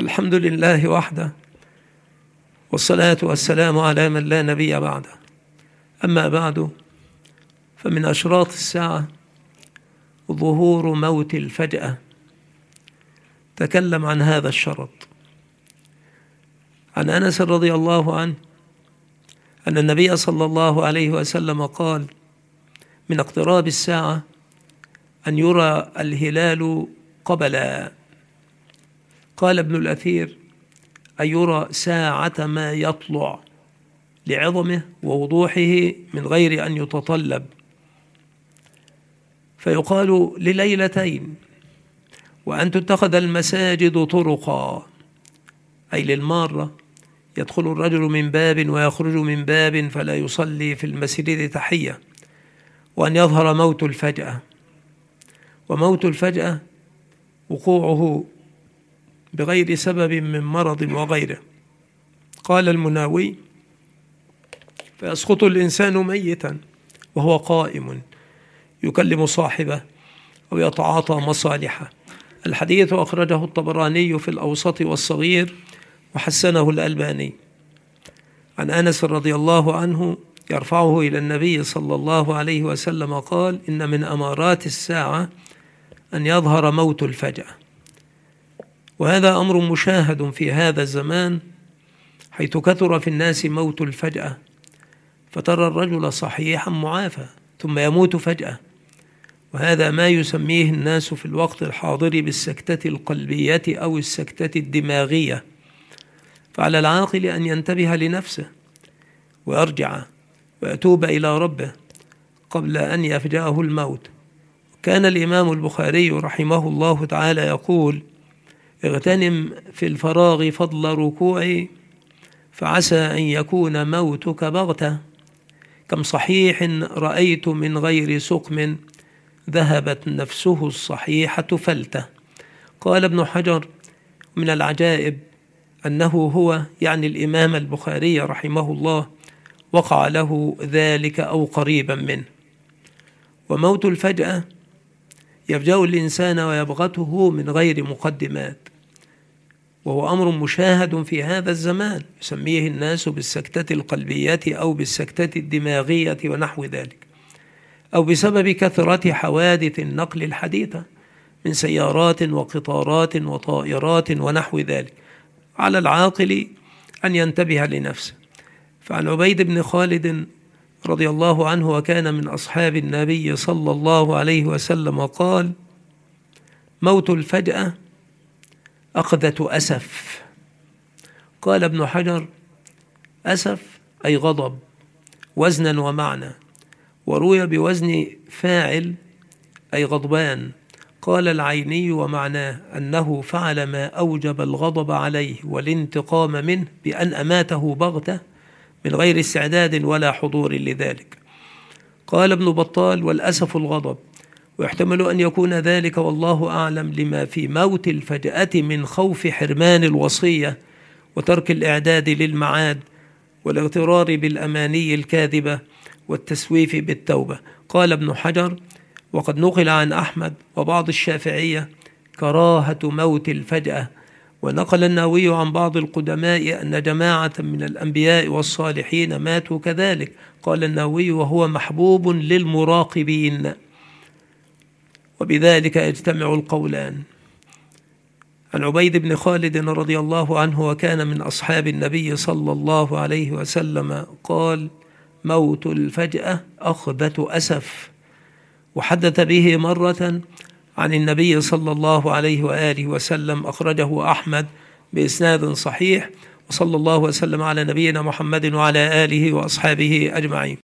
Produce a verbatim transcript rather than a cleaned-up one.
الحمد لله وحده، والصلاة والسلام على من لا نبي بعده. أما بعد، فمن أشراط الساعة ظهور موت الفجأة. تكلم عن هذا الشرط عن أنس رضي الله عنه أن النبي صلى الله عليه وسلم قال: من اقتراب الساعة أن يرى الهلال قبلا. قال ابن الأثير: أن يرى ساعة ما يطلع لعظمه ووضوحه من غير أن يتطلب، فيقال لليلتين، وأن تتخذ المساجد طرقا، أي للمارة، يدخل الرجل من باب ويخرج من باب فلا يصلي في المسجد تحية، وأن يظهر موت الفجأة. وموت الفجأة وقوعه بغير سبب من مرض وغيره. قال المناوي: فيسقط الإنسان ميتا وهو قائم يكلم صاحبه أو يتعاطى مصالحه. الحديث أخرجه الطبراني في الأوسط والصغير وحسنه الألباني. عن أنس رضي الله عنه يرفعه إلى النبي صلى الله عليه وسلم قال: إن من أمارات الساعة أن يظهر موت الفجأة. وهذا أمر مشاهد في هذا الزمان، حيث كثر في الناس موت الفجأة، فترى الرجل صحيحا معافى ثم يموت فجأة. وهذا ما يسميه الناس في الوقت الحاضر بالسكتة القلبية أو السكتة الدماغية. فعلى العاقل أن ينتبه لنفسه ويرجع ويتوب إلى ربه قبل أن يفجأه الموت. كان الإمام البخاري رحمه الله تعالى يقول: اغتنم في الفراغ فضل ركوعي، فعسى أن يكون موتك بغتة. كم صحيح رأيت من غير سقم، ذهبت نفسه الصحيحة فلتة. قال ابن حجر: من العجائب أنه هو، يعني الإمام البخاري رحمه الله، وقع له ذلك أو قريبا منه. وموت الفجأة يفجأ الإنسان ويبغته من غير مقدمات، وهو أمر مشاهد في هذا الزمان، يسميه الناس بالسكتة القلبية أو بالسكتة الدماغية ونحو ذلك، أو بسبب كثرة حوادث النقل الحديثة من سيارات وقطارات وطائرات ونحو ذلك. على العاقل أن ينتبه لنفسه. فعن عبيد بن خالد رضي الله عنه، وكان من أصحاب النبي صلى الله عليه وسلم، قال: موت الفجأة أخذة أسف. قال ابن حجر: أسف أي غضب، وزنا ومعنى، وروي بوزن فاعل أي غضبان. قال العيني: ومعناه أنه فعل ما أوجب الغضب عليه والانتقام منه بأن أماته بغتة من غير استعداد ولا حضور لذلك. قال ابن بطال: والأسف الغضب، ويحتمل أن يكون ذلك والله أعلم لما في موت الفجأة من خوف حرمان الوصية وترك الإعداد للمعاد والاغترار بالأماني الكاذبة والتسويف بالتوبة. قال ابن حجر: وقد نقل عن أحمد وبعض الشافعية كراهة موت الفجأة. ونقل النووي عن بعض القدماء أن جماعة من الأنبياء والصالحين ماتوا كذلك. قال النووي: وهو محبوب للمراقبين. وبذلك يجتمع القولان. عن عبيد بن خالد رضي الله عنه، وكان من أصحاب النبي صلى الله عليه وسلم، قال: موت الفجأة أخذة أسف. وحدث به مرة عن النبي صلى الله عليه وآله وسلم، أخرجه أحمد بإسناد صحيح. وصلى الله وسلم على نبينا محمد وعلى آله وأصحابه أجمعين.